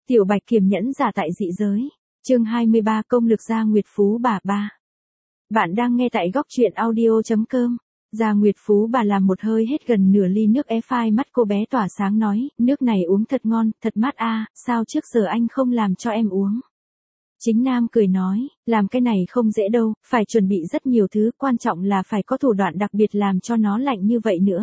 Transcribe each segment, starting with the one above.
Tiểu Bạch kiềm nhẫn giả tại dị giới. Chương 23 Công lực Gia Nguyệt Phú Bà 3. Bạn đang nghe tại góc truyện audio.com. Gia Nguyệt Phú Bà làm một hơi hết gần nửa ly nước ép phai, mắt cô bé tỏa sáng nói, nước này uống thật ngon, thật mát a, sao trước giờ anh không làm cho em uống. Chính Nam cười nói, làm cái này không dễ đâu, phải chuẩn bị rất nhiều thứ, quan trọng là phải có thủ đoạn đặc biệt làm cho nó lạnh như vậy nữa.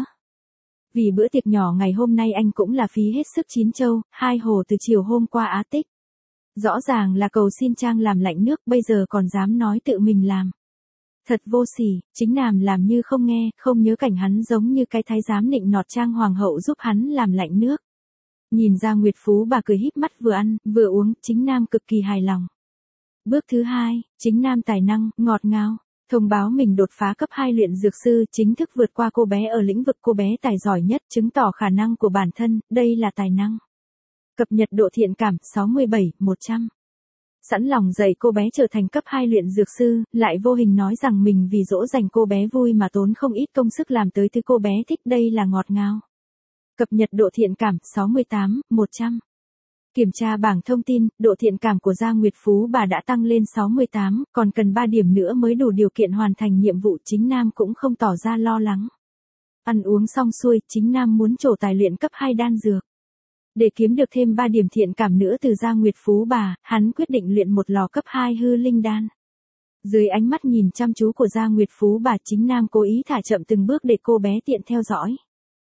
Vì bữa tiệc nhỏ ngày hôm nay anh cũng là phí hết sức chín châu, hai hồ từ chiều hôm qua Á Tích. Rõ ràng là cầu xin Trang làm lạnh nước, bây giờ còn dám nói tự mình làm. Thật vô sỉ, Chính Nam làm như không nghe, không nhớ cảnh hắn giống như cái thái giám nịnh nọt Trang hoàng hậu giúp hắn làm lạnh nước. Nhìn ra Nguyệt Phú Bà cười híp mắt vừa ăn, vừa uống, Chính Nam cực kỳ hài lòng. Bước thứ 2, Chính Nam tài năng, ngọt ngào. Thông báo mình đột phá cấp 2 luyện dược sư, chính thức vượt qua cô bé ở lĩnh vực cô bé tài giỏi nhất, chứng tỏ khả năng của bản thân, đây là tài năng. Cập nhật độ thiện cảm 67/100. Sẵn lòng dạy cô bé trở thành cấp 2 luyện dược sư, lại vô hình nói rằng mình vì dỗ dành cô bé vui mà tốn không ít công sức làm tới thứ cô bé thích, đây là ngọt ngào. Cập nhật độ thiện cảm 68/100. Kiểm tra bảng thông tin, độ thiện cảm của Gia Nguyệt Phú Bà đã tăng lên 68, còn cần 3 điểm nữa mới đủ điều kiện hoàn thành nhiệm vụ. Chính Nam cũng không tỏ ra lo lắng. Ăn uống xong xuôi, Chính Nam muốn trổ tài luyện cấp 2 đan dược. Để kiếm được thêm 3 điểm thiện cảm nữa từ Gia Nguyệt Phú Bà, hắn quyết định luyện một lò cấp 2 hư linh đan. Dưới ánh mắt nhìn chăm chú của Gia Nguyệt Phú Bà, Chính Nam cố ý thả chậm từng bước để cô bé tiện theo dõi.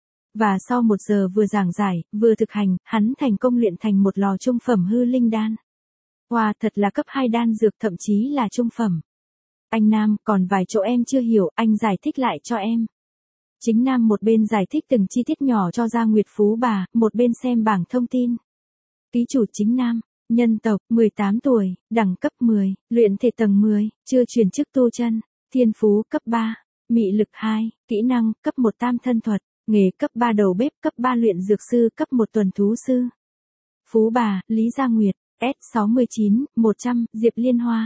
Và sau 1 giờ vừa giảng giải, vừa thực hành, hắn thành công luyện thành một lò trung phẩm hư linh đan. Wow, thật là cấp 2 đan dược, thậm chí là trung phẩm. Anh Nam, còn vài chỗ em chưa hiểu, anh giải thích lại cho em. Chính Nam một bên giải thích từng chi tiết nhỏ cho Gia Nguyệt Phú Bà, một bên xem bảng thông tin. Ký chủ Chính Nam, nhân tộc, 18 tuổi, đẳng cấp 10, luyện thể tầng 10, chưa chuyển chức tu chân, thiên phú cấp 3, mị lực 2, kỹ năng, cấp 1 tam thân thuật. Nghề cấp 3 đầu bếp, cấp 3 luyện dược sư, cấp 1 tuần thú sư. Phú Bà, Lý Gia Nguyệt, S69/100, Diệp Liên Hoa.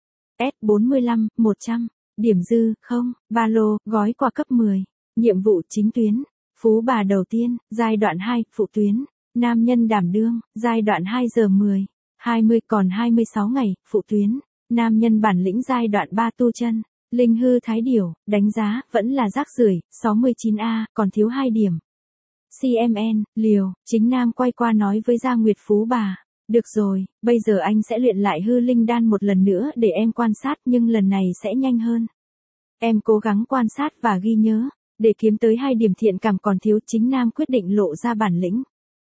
S45/100, điểm dư, 0, ba lô, gói quà cấp 10. Nhiệm vụ chính tuyến. Phú Bà đầu tiên, giai đoạn 2, phụ tuyến. Nam nhân đảm đương, giai đoạn 2 giờ 10, 20 còn 26 ngày, phụ tuyến. Nam nhân bản lĩnh giai đoạn 3 tu chân. Linh hư thái điểu, đánh giá, vẫn là rác rưởi, 69A, còn thiếu 2 điểm. CMN, liều, Chính Nam quay qua nói với Gia Nguyệt Phú Bà. Được rồi, bây giờ anh sẽ luyện lại hư linh đan một lần nữa để em quan sát, nhưng lần này sẽ nhanh hơn. Em cố gắng quan sát và ghi nhớ, để kiếm tới 2 điểm thiện cảm còn thiếu. Chính Nam quyết định lộ ra bản lĩnh.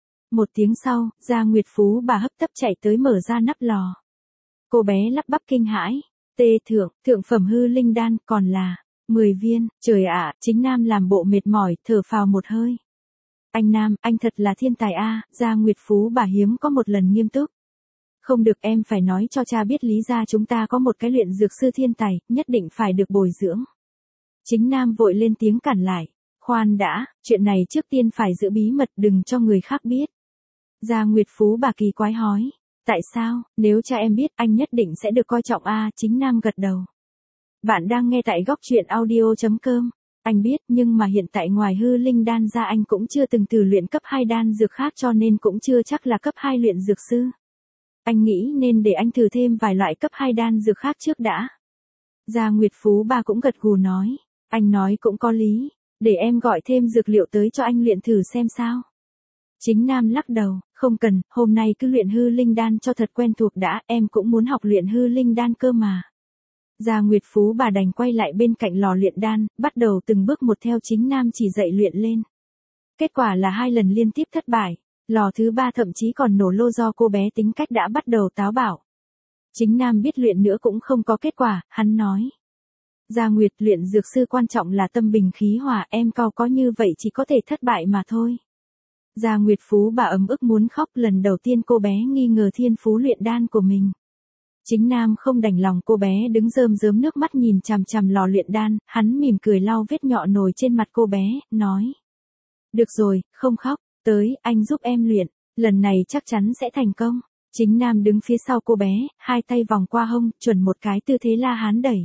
1 tiếng sau, Gia Nguyệt Phú Bà hấp tấp chạy tới mở ra nắp lò. Cô bé lắp bắp kinh hãi. Thượng phẩm hư linh đan, còn là 10 viên, trời ạ, Chính Nam làm bộ mệt mỏi, thở phào một hơi. Anh Nam, anh thật là thiên tài a, Gia Nguyệt Phú Bà hiếm có một lần nghiêm túc. Không được, em phải nói cho cha biết Lý gia chúng ta có một cái luyện dược sư thiên tài, nhất định phải được bồi dưỡng. Chính Nam vội lên tiếng cản lại. Khoan đã, chuyện này trước tiên phải giữ bí mật, đừng cho người khác biết. Gia Nguyệt Phú Bà kỳ quái hỏi. Tại sao, nếu cha em biết, anh nhất định sẽ được coi trọng a. Chính Nam gật đầu. Bạn đang nghe tại góc truyện audio.com. Anh biết, nhưng mà hiện tại ngoài hư linh đan ra anh cũng chưa từng thử luyện cấp 2 đan dược khác, cho nên cũng chưa chắc là cấp 2 luyện dược sư. Anh nghĩ nên để anh thử thêm vài loại cấp 2 đan dược khác trước đã. Gia Nguyệt Phú Bà cũng gật gù nói. Anh nói cũng có lý, để em gọi thêm dược liệu tới cho anh luyện thử xem sao. Chính Nam lắc đầu, không cần, hôm nay cứ luyện hư linh đan cho thật quen thuộc đã, em cũng muốn học luyện hư linh đan cơ mà. Gia Nguyệt Phú Bà đành quay lại bên cạnh lò luyện đan, bắt đầu từng bước một theo Chính Nam chỉ dạy luyện lên. Kết quả là 2 lần liên tiếp thất bại, lò thứ 3 thậm chí còn nổ lô do cô bé tính cách đã bắt đầu táo bạo. Chính Nam biết luyện nữa cũng không có kết quả, hắn nói. Gia Nguyệt, luyện dược sư quan trọng là tâm bình khí hòa, em cao có như vậy chỉ có thể thất bại mà thôi. Gia Nguyệt Phú Bà ấm ức muốn khóc, lần đầu tiên cô bé nghi ngờ thiên phú luyện đan của mình. Chính Nam không đành lòng cô bé đứng rơm rớm nước mắt nhìn chằm chằm lò luyện đan, hắn mỉm cười lau vết nhọ nồi trên mặt cô bé, nói. Được rồi, không khóc, tới, anh giúp em luyện, lần này chắc chắn sẽ thành công. Chính Nam đứng phía sau cô bé, 2 tay vòng qua hông, chuẩn một cái tư thế La Hán đẩy.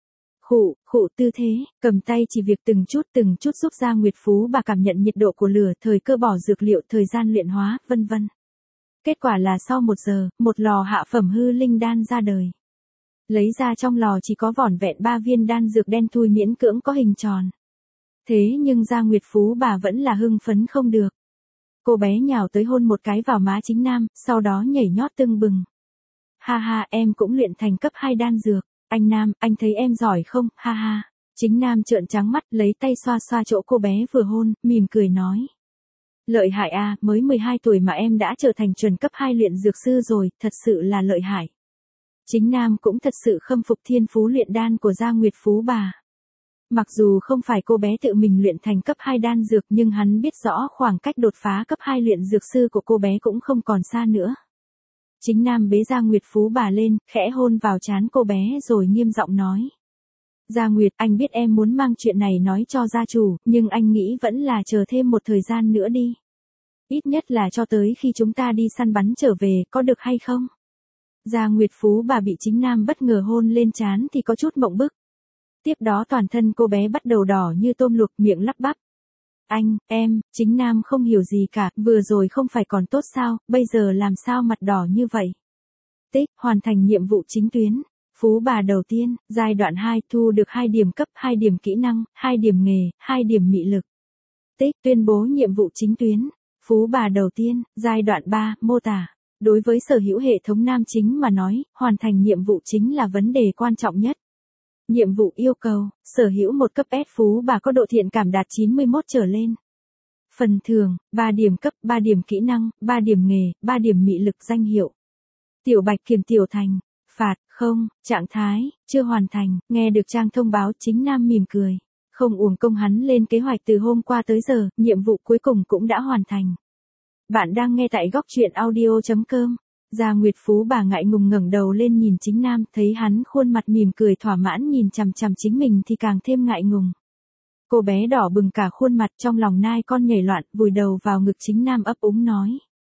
Khụ tư thế, cầm tay chỉ việc từng chút giúp Gia Nguyệt Phú Bà cảm nhận nhiệt độ của lửa, thời cơ bỏ dược liệu, thời gian luyện hóa, vân vân. Kết quả là sau 1 giờ, một lò hạ phẩm hư linh đan ra đời. Lấy ra trong lò chỉ có vỏn vẹn 3 viên đan dược đen thui miễn cưỡng có hình tròn. Thế nhưng Gia Nguyệt Phú bà vẫn là hưng phấn không được. Cô bé nhào tới hôn một cái vào má chính nam, sau đó nhảy nhót tưng bừng. Ha ha, em cũng luyện thành cấp 2 đan dược. Anh Nam, anh thấy em giỏi không, ha ha. Chính Nam trợn trắng mắt lấy tay xoa xoa chỗ cô bé vừa hôn, mỉm cười nói. Lợi hại à, mới 12 tuổi mà em đã trở thành chuẩn cấp 2 luyện dược sư rồi, thật sự là lợi hại. Chính Nam cũng thật sự khâm phục thiên phú luyện đan của Gia Nguyệt Phú bà. Mặc dù không phải cô bé tự mình luyện thành cấp 2 đan dược nhưng hắn biết rõ khoảng cách đột phá cấp 2 luyện dược sư của cô bé cũng không còn xa nữa. Chính Nam bế Gia Nguyệt Phú bà lên, khẽ hôn vào trán cô bé rồi nghiêm giọng nói. Gia Nguyệt, anh biết em muốn mang chuyện này nói cho gia chủ, nhưng anh nghĩ vẫn là chờ thêm một thời gian nữa đi. Ít nhất là cho tới khi chúng ta đi săn bắn trở về, có được hay không? Gia Nguyệt Phú bà bị chính Nam bất ngờ hôn lên trán thì có chút mộng bức. Tiếp đó toàn thân cô bé bắt đầu đỏ như tôm luộc, miệng lắp bắp. Anh, em, chính Nam không hiểu gì cả, vừa rồi không phải còn tốt sao, bây giờ làm sao mặt đỏ như vậy? Tích, hoàn thành nhiệm vụ chính tuyến. Phú bà đầu tiên, giai đoạn 2, thu được 2 điểm cấp, 2 điểm kỹ năng, 2 điểm nghề, 2 điểm mị lực. Tích, tuyên bố nhiệm vụ chính tuyến. Phú bà đầu tiên, giai đoạn 3, mô tả. Đối với sở hữu hệ thống nam chính mà nói, hoàn thành nhiệm vụ chính là vấn đề quan trọng nhất. Nhiệm vụ yêu cầu, sở hữu một cấp S phú bà có độ thiện cảm đạt 91 trở lên. Phần thưởng, 3 điểm cấp, 3 điểm kỹ năng, 3 điểm nghề, 3 điểm mị lực danh hiệu. Tiểu Bạch Kiểm tiểu thành. Phạt, không, trạng thái, chưa hoàn thành, nghe được trang thông báo chính Nam mỉm cười. Không uổng công hắn lên kế hoạch từ hôm qua tới giờ, nhiệm vụ cuối cùng cũng đã hoàn thành. Bạn đang nghe tại góc truyện audio.com. Gia Nguyệt Phú bà ngại ngùng ngẩng đầu lên nhìn chính Nam, thấy hắn khuôn mặt mỉm cười thỏa mãn nhìn chằm chằm chính mình thì càng thêm ngại ngùng. Cô bé đỏ bừng cả khuôn mặt, trong lòng nai con nhảy loạn, vùi đầu vào ngực chính Nam ấp úng nói.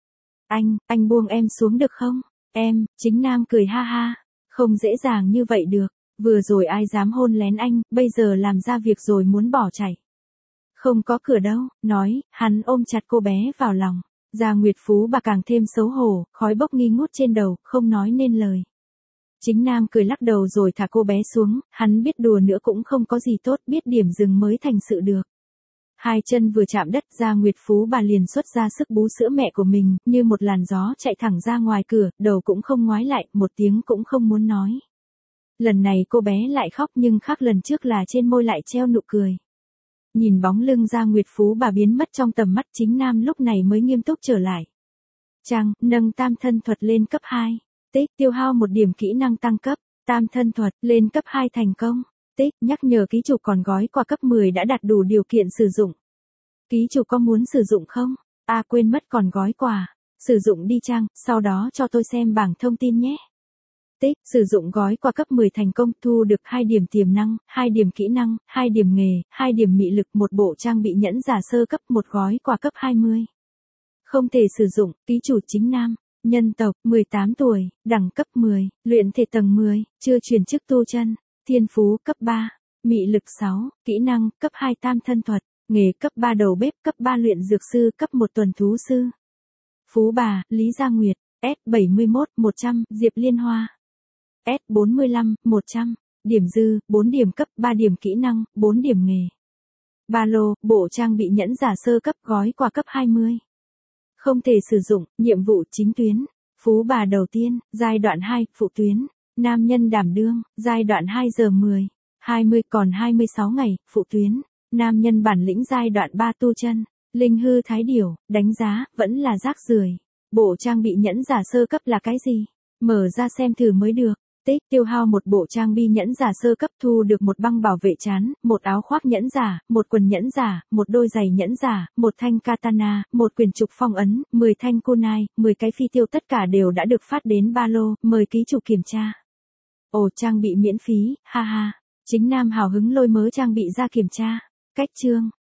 Anh buông em xuống được không? Em, chính Nam cười ha ha. Không dễ dàng như vậy được. Vừa rồi ai dám hôn lén anh, bây giờ làm ra việc rồi muốn bỏ chạy. Không có cửa đâu, nói, hắn ôm chặt cô bé vào lòng. Gia Nguyệt Phú bà càng thêm xấu hổ, khói bốc nghi ngút trên đầu, không nói nên lời. Chính Nam cười lắc đầu rồi thả cô bé xuống, hắn biết đùa nữa cũng không có gì tốt, biết điểm dừng mới thành sự được. Hai chân vừa chạm đất, Gia Nguyệt Phú bà liền xuất ra sức bú sữa mẹ của mình, như một làn gió chạy thẳng ra ngoài cửa, đầu cũng không ngoái lại, một tiếng cũng không muốn nói. Lần này cô bé lại khóc nhưng khác lần trước là trên môi lại treo nụ cười. Nhìn bóng lưng Gia Nguyệt Phú bà biến mất trong tầm mắt chính Nam lúc này mới nghiêm túc trở lại. Trang, nâng tam thân thuật lên cấp 2. Tích, tiêu hao 1 điểm kỹ năng tăng cấp. Tam thân thuật, lên cấp 2 thành công. Tích, nhắc nhở ký chủ còn gói quà cấp 10 đã đạt đủ điều kiện sử dụng. Ký chủ có muốn sử dụng không? Quên mất còn gói quà. Sử dụng đi Trang, sau đó cho tôi xem bảng thông tin nhé. Tích, sử dụng gói quà cấp 10 thành công, thu được 2 điểm tiềm năng, 2 điểm kỹ năng, 2 điểm nghề, 2 điểm mị lực, 1 bộ trang bị nhẫn giả sơ cấp, 1 gói quà cấp 20. Không thể sử dụng, ký chủ chính Nam, nhân tộc, 18 tuổi, đẳng cấp 10, luyện thể tầng 10, chưa chuyển chức tu chân, thiên phú cấp 3, mị lực 6, kỹ năng, cấp 2 tam thân thuật, nghề cấp 3 đầu bếp, cấp 3 luyện dược sư, cấp 1 tuần thú sư. Phú bà, Lý Gia Nguyệt, S71, 100, Diệp Liên Hoa. S45, 100, điểm dư, 4 điểm cấp, 3 điểm kỹ năng, 4 điểm nghề. Ba lô, bộ trang bị nhẫn giả sơ cấp, gói quà cấp 20. Không thể sử dụng, nhiệm vụ chính tuyến. Phú bà đầu tiên, giai đoạn 2, phụ tuyến. Nam nhân đảm đương, giai đoạn 2 giờ 10, 20 còn 26 ngày, phụ tuyến. Nam nhân bản lĩnh giai đoạn 3 tu chân. Linh hư thái điểu, đánh giá, vẫn là rác rưởi. Bộ trang bị nhẫn giả sơ cấp là cái gì? Mở ra xem thử mới được. Tích, tiêu hao 1 bộ trang bị nhẫn giả sơ cấp, thu được 1 băng bảo vệ trán, 1 áo khoác nhẫn giả, 1 quần nhẫn giả, 1 đôi giày nhẫn giả, 1 thanh katana, 1 quyển trục phong ấn, 10 thanh kunai, 10 cái phi tiêu, tất cả đều đã được phát đến ba lô, mời ký chủ kiểm tra. Ồ, trang bị miễn phí, ha ha. Chính Nam hào hứng lôi mớ trang bị ra kiểm tra. Cách chương,